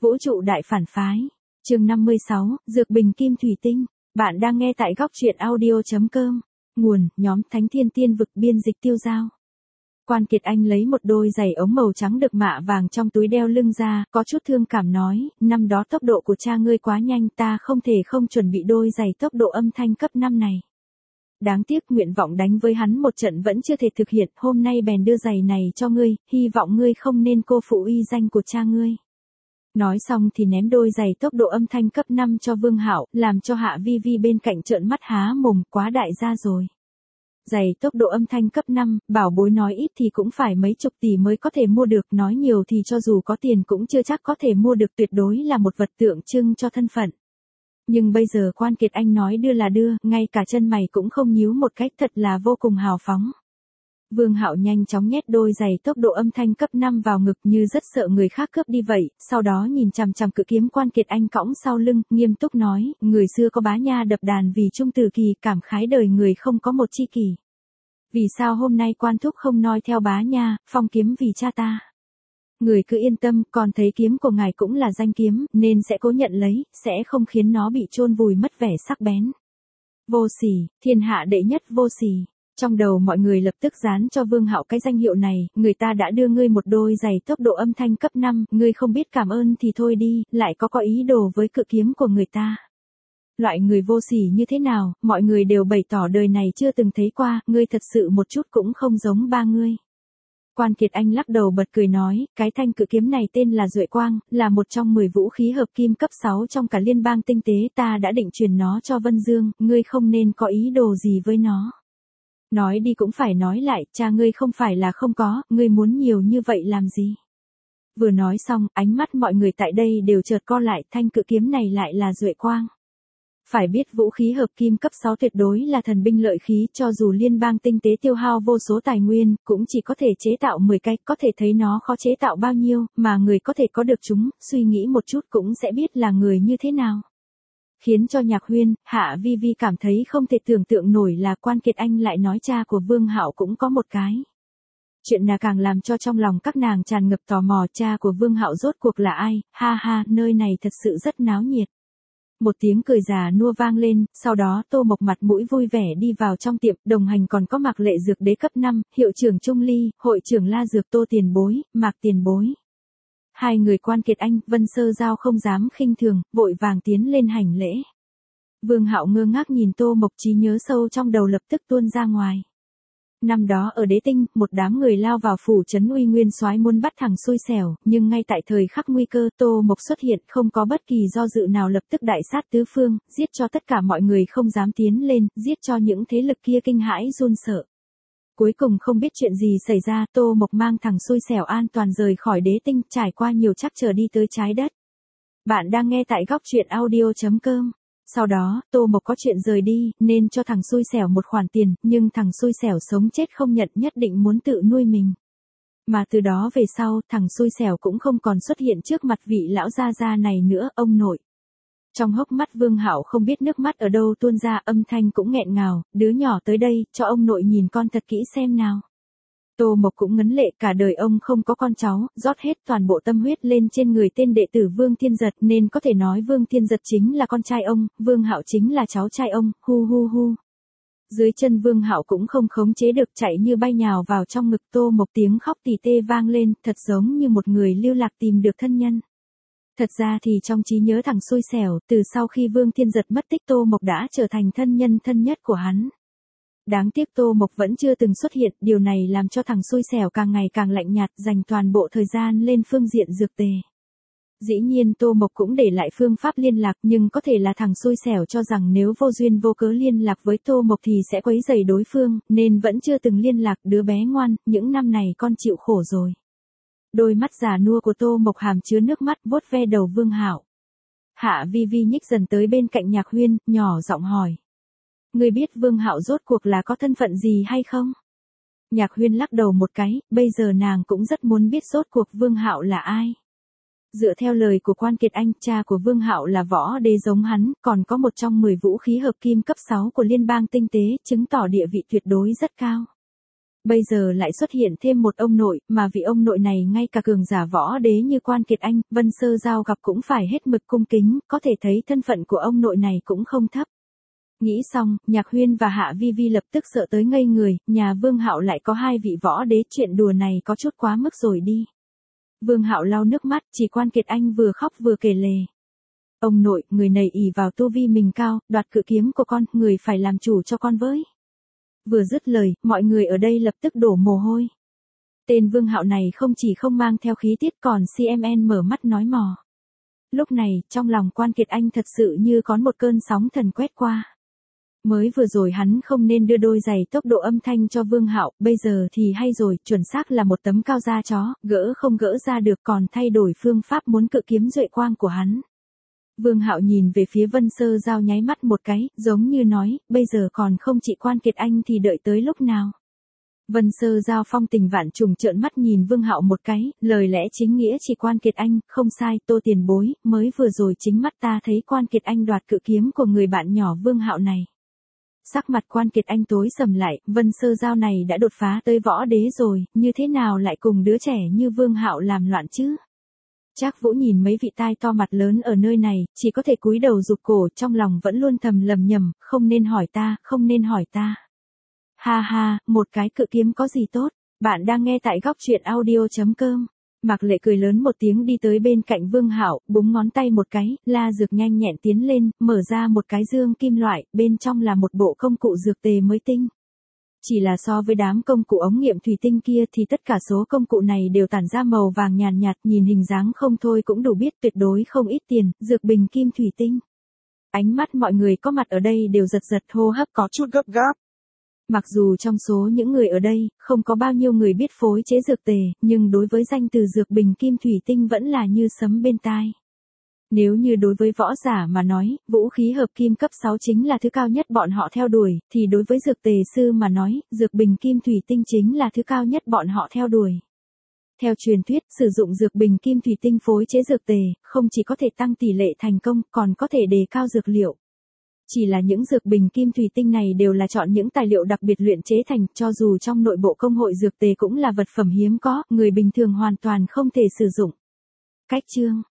Vũ trụ đại phản phái. Chương 56, Dược bình kim thủy tinh. Bạn đang nghe tại góc truyện audio.com. Nguồn, nhóm Thánh Thiên Tiên Vực, biên dịch Tiêu Dao. Quan Kiệt Anh lấy một đôi giày ống màu trắng được mạ vàng trong túi đeo lưng ra, có chút thương cảm nói, năm đó tốc độ của cha ngươi quá nhanh, ta không thể không chuẩn bị đôi giày tốc độ âm thanh cấp 5 này. Đáng tiếc nguyện vọng đánh với hắn một trận vẫn chưa thể thực hiện, hôm nay bèn đưa giày này cho ngươi, hy vọng ngươi không nên cô phụ uy danh của cha ngươi. Nói xong thì ném đôi giày tốc độ âm thanh cấp 5 cho Vương Hạo, làm cho Hạ Vi Vi bên cạnh trợn mắt há mồm, quá đại gia rồi. Giày tốc độ âm thanh cấp 5, bảo bối nói ít thì cũng phải mấy chục tỷ mới có thể mua được, nói nhiều thì cho dù có tiền cũng chưa chắc có thể mua được, tuyệt đối là một vật tượng trưng cho thân phận. Nhưng bây giờ Quan Kiệt Anh nói đưa là đưa, ngay cả chân mày cũng không nhíu một cách, thật là vô cùng hào phóng. Vương Hạo nhanh chóng nhét đôi giày tốc độ âm thanh cấp 5 vào ngực như rất sợ người khác cướp đi vậy, sau đó nhìn chằm chằm cự kiếm Quan Kiệt Anh cõng sau lưng, nghiêm túc nói, người xưa có bá nha đập đàn vì trung từ kỳ, cảm khái đời người không có một chi kỷ. Vì sao hôm nay Quan thúc không noi theo bá nha, phong kiếm vì cha ta? Người cứ yên tâm, còn thấy kiếm của ngài cũng là danh kiếm, nên sẽ cố nhận lấy, sẽ không khiến nó bị chôn vùi mất vẻ sắc bén. Vô sỉ, thiên hạ đệ nhất vô sỉ. Trong đầu mọi người lập tức dán cho Vương Hạo cái danh hiệu này, người ta đã đưa ngươi một đôi giày tốc độ âm thanh cấp 5, ngươi không biết cảm ơn thì thôi đi, lại có ý đồ với cự kiếm của người ta. Loại người vô sỉ như thế nào, mọi người đều bày tỏ đời này chưa từng thấy qua, ngươi thật sự một chút cũng không giống ba ngươi. Quan Kiệt Anh lắc đầu bật cười nói, cái thanh cự kiếm này tên là Duệ Quang, là một trong 10 vũ khí hợp kim cấp 6 trong cả liên bang tinh tế, ta đã định truyền nó cho Vân Dương, ngươi không nên có ý đồ gì với nó. Nói đi cũng phải nói lại, cha ngươi không phải là không có, ngươi muốn nhiều như vậy làm gì? Vừa nói xong, ánh mắt mọi người tại đây đều chợt co lại, thanh cự kiếm này lại là Duệ Quang. Phải biết vũ khí hợp kim cấp 6 tuyệt đối là thần binh lợi khí, cho dù liên bang tinh tế tiêu hao vô số tài nguyên, cũng chỉ có thể chế tạo 10 cái, có thể thấy nó khó chế tạo bao nhiêu, mà người có thể có được chúng, suy nghĩ một chút cũng sẽ biết là người như thế nào. Khiến cho Nhạc Huyên, Hạ Vi Vi cảm thấy không thể tưởng tượng nổi là Quan Kiệt Anh lại nói cha của Vương Hạo cũng có một cái. Chuyện nào càng làm cho trong lòng các nàng tràn ngập tò mò, cha của Vương Hạo rốt cuộc là ai, ha ha, nơi này thật sự rất náo nhiệt. Một tiếng cười già nua vang lên, sau đó Tô Mộc mặt mũi vui vẻ đi vào trong tiệm, đồng hành còn có Mạc Lệ Dược Đế cấp 5, hiệu trưởng Trung Ly, hội trưởng La Dược Tô tiền bối, Mạc tiền bối. Hai người Quan Kiệt Anh, Vân Sơ Giao không dám khinh thường, vội vàng tiến lên hành lễ. Vương Hạo ngơ ngác nhìn Tô Mộc, trí nhớ sâu trong đầu lập tức tuôn ra ngoài. Năm đó ở Đế Tinh, một đám người lao vào phủ trấn Uy Nguyên Soái muốn bắt thằng xui xẻo, nhưng ngay tại thời khắc nguy cơ, Tô Mộc xuất hiện, không có bất kỳ do dự nào lập tức đại sát tứ phương, giết cho tất cả mọi người không dám tiến lên, giết cho những thế lực kia kinh hãi run sợ. Cuối cùng không biết chuyện gì xảy ra, Tô Mộc mang thằng xui xẻo an toàn rời khỏi Đế Tinh, trải qua nhiều trắc trở đi tới trái đất. Bạn đang nghe tại góc truyện audio.com. Sau đó, Tô Mộc có chuyện rời đi, nên cho thằng xui xẻo một khoản tiền, nhưng thằng xui xẻo sống chết không nhận, nhất định muốn tự nuôi mình. Mà từ đó về sau, thằng xui xẻo cũng không còn xuất hiện trước mặt vị lão gia gia này nữa, ông nội. Trong hốc mắt Vương Hạo không biết nước mắt ở đâu tuôn ra, âm thanh cũng nghẹn ngào, đứa nhỏ tới đây, cho ông nội nhìn con thật kỹ xem nào. Tô Mộc cũng ngấn lệ, cả đời ông không có con cháu, rót hết toàn bộ tâm huyết lên trên người tên đệ tử Vương Thiên Giật, nên có thể nói Vương Thiên Giật chính là con trai ông, Vương Hạo chính là cháu trai ông, hu hu hu. Dưới chân Vương Hạo cũng không khống chế được, chạy như bay nhào vào trong ngực Tô Mộc, tiếng khóc tỉ tê vang lên, thật giống như một người lưu lạc tìm được thân nhân. Thật ra thì trong trí nhớ thằng xui xẻo, từ sau khi Vương Thiên Giật mất tích, Tô Mộc đã trở thành thân nhân thân nhất của hắn. Đáng tiếc Tô Mộc vẫn chưa từng xuất hiện, điều này làm cho thằng xui xẻo càng ngày càng lạnh nhạt, dành toàn bộ thời gian lên phương diện dược tề. Dĩ nhiên Tô Mộc cũng để lại phương pháp liên lạc, nhưng có thể là thằng xui xẻo cho rằng nếu vô duyên vô cớ liên lạc với Tô Mộc thì sẽ quấy rầy đối phương, nên vẫn chưa từng liên lạc. Đứa bé ngoan, những năm này con chịu khổ rồi. Đôi mắt già nua của Tô Mộc hàm chứa nước mắt, vuốt ve đầu Vương Hạo. Hạ Vi Vi nhích dần tới bên cạnh Nhạc Huyên, nhỏ giọng hỏi. Ngươi biết Vương Hạo rốt cuộc là có thân phận gì hay không? Nhạc Huyên lắc đầu một cái, bây giờ nàng cũng rất muốn biết rốt cuộc Vương Hạo là ai. Dựa theo lời của Quan Kiệt Anh, cha của Vương Hạo là võ đế giống hắn, còn có một trong 10 vũ khí hợp kim cấp 6 của liên bang tinh tế, chứng tỏ địa vị tuyệt đối rất cao. Bây giờ lại xuất hiện thêm một ông nội, mà vị ông nội này ngay cả cường giả võ đế như Quan Kiệt Anh, Vân Sơ Giao gặp cũng phải hết mực cung kính, có thể thấy thân phận của ông nội này cũng không thấp. Nghĩ xong, Nhạc Huyên và Hạ Vi Vi lập tức sợ tới ngây người, nhà Vương Hạo lại có hai vị võ đế, chuyện đùa này có chút quá mức rồi đi. Vương Hạo lau nước mắt, chỉ Quan Kiệt Anh vừa khóc vừa kể lể. Ông nội, người này ỷ vào tu vi mình cao, đoạt cự kiếm của con, người phải làm chủ cho con với. Vừa dứt lời, mọi người ở đây lập tức đổ mồ hôi. Tên Vương Hạo này không chỉ không mang theo khí tiết còn CMN mở mắt nói mò. Lúc này, trong lòng Quan Kiệt Anh thật sự như có một cơn sóng thần quét qua. Mới vừa rồi hắn không nên đưa đôi giày tốc độ âm thanh cho Vương Hạo, bây giờ thì hay rồi, chuẩn xác là một tấm cao da chó, gỡ không gỡ ra được còn thay đổi phương pháp muốn cự kiếm duệ quang của hắn. Vương Hạo nhìn về phía Vân Sơ Giao nháy mắt một cái, giống như nói, bây giờ còn không chị Quan Kiệt Anh thì đợi tới lúc nào. Vân Sơ Giao phong tình vạn trùng trợn mắt nhìn Vương Hạo một cái, lời lẽ chính nghĩa chị Quan Kiệt Anh, không sai, Tô tiền bối, mới vừa rồi chính mắt ta thấy Quan Kiệt Anh đoạt cự kiếm của người bạn nhỏ Vương Hạo này. Sắc mặt Quan Kiệt Anh tối sầm lại, Vân Sơ Giao này đã đột phá tới võ đế rồi, như thế nào lại cùng đứa trẻ như Vương Hạo làm loạn chứ? Trác Vũ nhìn mấy vị tai to mặt lớn ở nơi này, chỉ có thể cúi đầu rụt cổ, trong lòng vẫn luôn thầm lầm nhầm, không nên hỏi ta, không nên hỏi ta. Ha ha, một cái cự kiếm có gì tốt, bạn đang nghe tại góc truyện audio.com. Mạc Lệ cười lớn một tiếng đi tới bên cạnh Vương Hạo, búng ngón tay một cái, La Dược nhanh nhẹn tiến lên, mở ra một cái dương kim loại, bên trong là một bộ công cụ dược tề mới tinh. Chỉ là so với đám công cụ ống nghiệm thủy tinh kia thì tất cả số công cụ này đều tản ra màu vàng nhàn nhạt, nhìn hình dáng không thôi cũng đủ biết tuyệt đối không ít tiền, dược bình kim thủy tinh. Ánh mắt mọi người có mặt ở đây đều giật giật, hô hấp có chút gấp gáp. Mặc dù trong số những người ở đây, không có bao nhiêu người biết phối chế dược tề, nhưng đối với danh từ dược bình kim thủy tinh vẫn là như sấm bên tai. Nếu như đối với võ giả mà nói, vũ khí hợp kim cấp 6 chính là thứ cao nhất bọn họ theo đuổi, thì đối với dược tề sư mà nói, dược bình kim thủy tinh chính là thứ cao nhất bọn họ theo đuổi. Theo truyền thuyết, sử dụng dược bình kim thủy tinh phối chế dược tề, không chỉ có thể tăng tỷ lệ thành công, còn có thể đề cao dược liệu. Chỉ là những dược bình kim thủy tinh này đều là chọn những tài liệu đặc biệt luyện chế thành, cho dù trong nội bộ công hội dược tề cũng là vật phẩm hiếm có, người bình thường hoàn toàn không thể sử dụng. Cách chương